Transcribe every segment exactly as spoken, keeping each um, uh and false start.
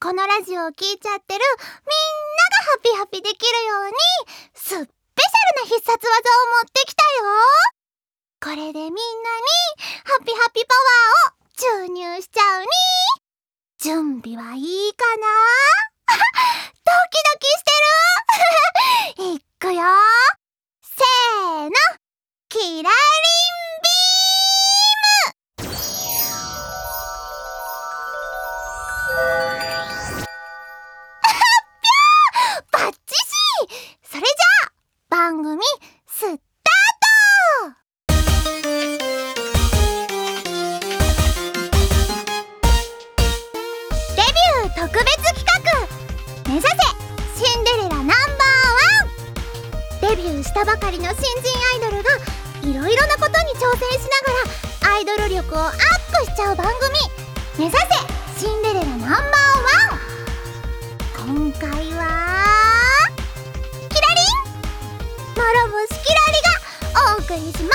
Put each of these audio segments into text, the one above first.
このラジオを聞いちゃってるみんながハピハピできるようにスペシャルな必殺技を持ってきたよ。これでみんなにハピハピパワーを注入しちゃうに。準備はいいかな？ドキドキしてるいくよ。せーの、キラリンビーム。バッチシ。それじゃあ番組スタート。デビュー特別企画、目指せシンデレラナンバーワン。デビューしたばかりの新人アイドルがいろいろなことに挑戦しながらアイドル力をアップしちゃう番組、目指せシンデレラナンバーワン。今回はキラリン諸星キラリがお送りします。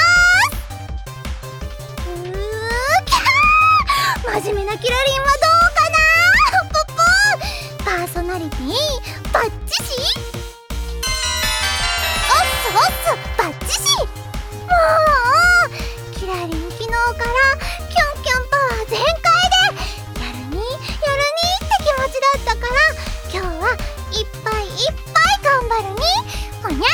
うーきゃー、真面目なキラリンはどうかな。ポポー、パーソナリティバッチシ。おっすおっすバッチシ。もうキラリン昨日からキュンキュンパワー全開でやるにやるにって気持ちだったから、今日はいっぱいいっぱい頑張るにほにゃ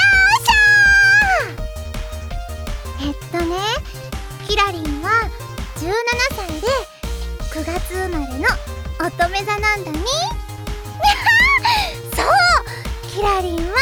ーしゃー。えっとねキラリンはじゅうななさいでくがつ生まれの乙女座なんだにそう、キラリンは乙女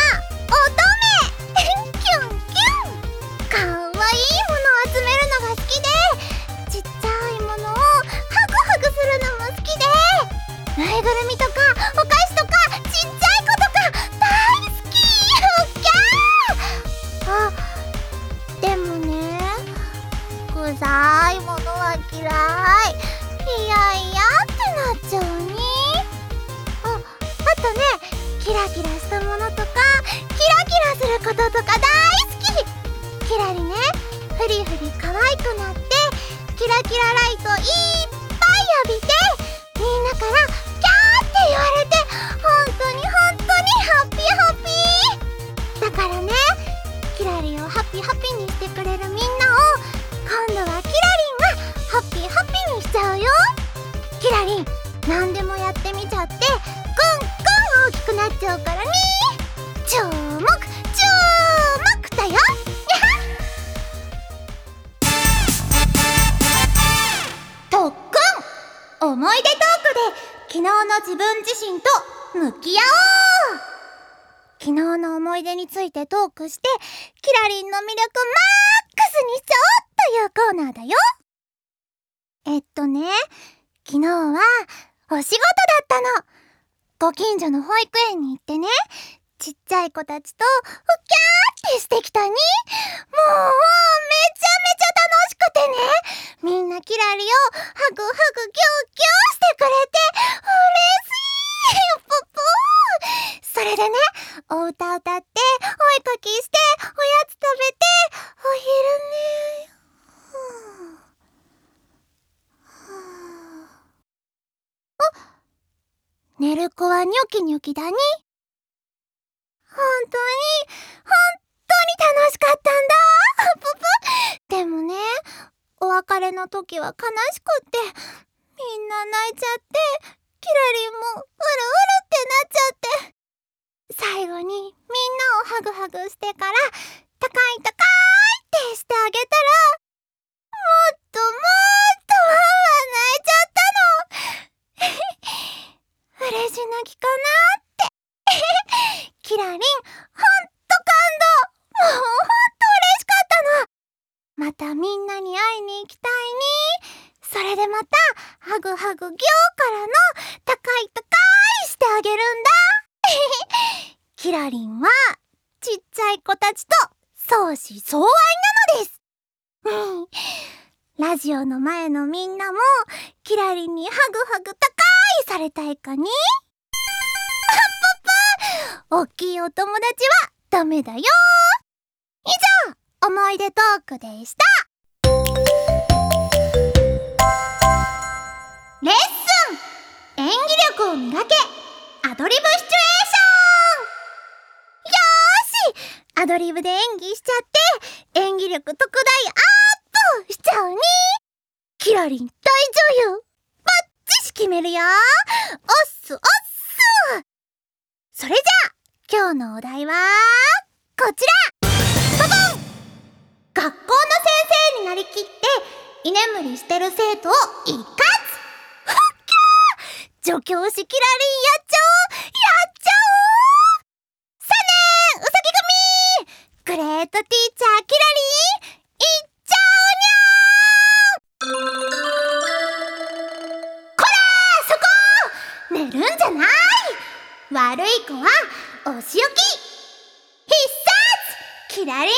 キュンキュン。かわいいものを集めるのが好きで、ちっちゃいものをハグハグするのも好きで、ぬいぐるみとかお菓子とかちっちゃい子とか大好き。おきゃー。あ、でもね臭いものは嫌い。いやいやってなっちゃうに。あ、あとねキラキラしたものとかキラキラすることとか大好き。キラリねフリフリ可愛くなってキラキラライトいっぱい浴びて、みんなからキャーって言われて本当に本当にハッピーハッピーだからね、キラリンをハッピーハッピーにしてくれるみんなを今度はキラリンがハッピーハッピーにしちゃうよ。キラリン何でもやってみちゃってぐんぐん大きくなっちゃうからね。注目注目だよ特訓思い出トークで昨日の自分自身と向き合おう。昨日の思い出についてトークしてキラリンの魅力マックスにしちゃおうというコーナーだよ。えっとね昨日はお仕事だったの。ご近所の保育園に行ってね、ちっちゃい子たちとふきゃーってしてきたに。もうめちゃめちゃ楽しくてね、みんなキラリをハグハグギューギューしてくれて嬉しい。ポポー。それでねお歌歌ってお絵かきしておやつ食べてお昼寝。あ、寝る子はニョキニョキだに。本当に本当に楽しかったんだププ。でもねお別れの時は悲しくってみんな泣いちゃって、キラリンもうるうるってなっちゃって、最後にみんなをハグハグしてから高い高いってしてあげたら、もっともっとワンワン泣いちゃったの嬉し泣きかなってキラリンほんと感動。もうほんと嬉しかったの。またみんなに会いに行きたいに。それでまたハグハグギョーからの高い高いしてあげるんだキラリンはちっちゃい子たちと相思相愛なのです。うんラジオの前のみんなもキラリンにハグハグ高いされたいかに。おっきいお友達はダメだよ。以上思い出トークでした。レッスン演技力を磨くやけアドリブシチュエーション。よーし、アドリブで演技しちゃって演技力特大アップしちゃうね。キラリン大女優バッチシ決めるよ。おっすおっす。それじゃあ今日のお題はこちら。ババン。学校の先生になりきって居眠りしてる生徒を一括。ふっきゃー、助教師キラリンやっちゃおうやっちゃおう。さねーうさぎ組グレートティーチャーキラリンいっちゃおにゃー。こらー、そこ寝るんじゃない。悪い子はお仕置き。必殺キラリンビー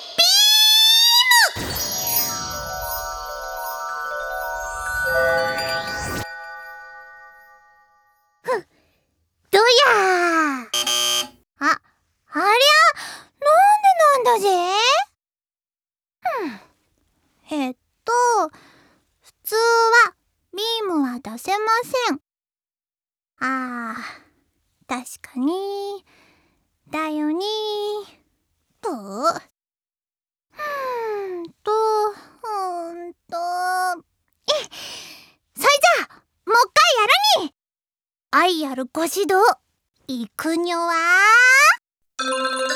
ム。ふっ、どやー。あ、ありゃ、なんでなんだぜ。ふん、えっと普通はビームは出せません。あー、確かにだよねー。ぷー。うーんとうーんとえそれじゃあもう一回やるに。愛あるご指導いくにょわー。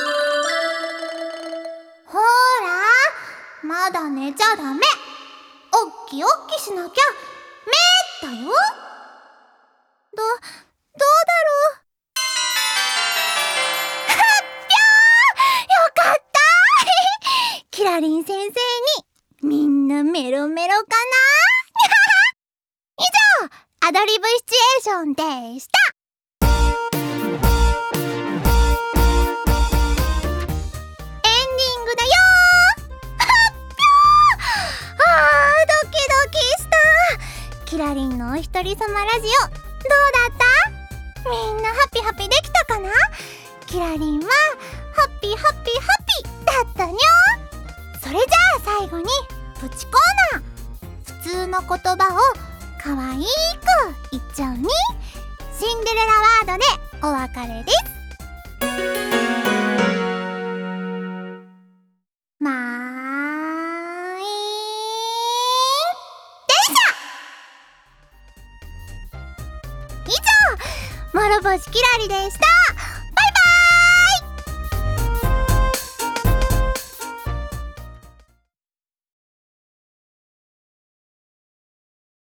ほーら、まだ寝ちゃダメ。おっきおっきしなきゃめーだよ。どどうだろう。よかったキラリン先生にみんなメロメロかな以上アドリブシチュエーションでした。エンディングだよー。あー、ドキドキした。キラリンのお一人様ラジオどうだった？みんなハピハピできたかな？キラリンはハッピーハッピーハッピーだったにょ。それじゃあ最後にプチコーナー。普通の言葉をかわいく言っちゃうに。シンデレラワードでお別れです。まーい電車。以上諸星キラリでした。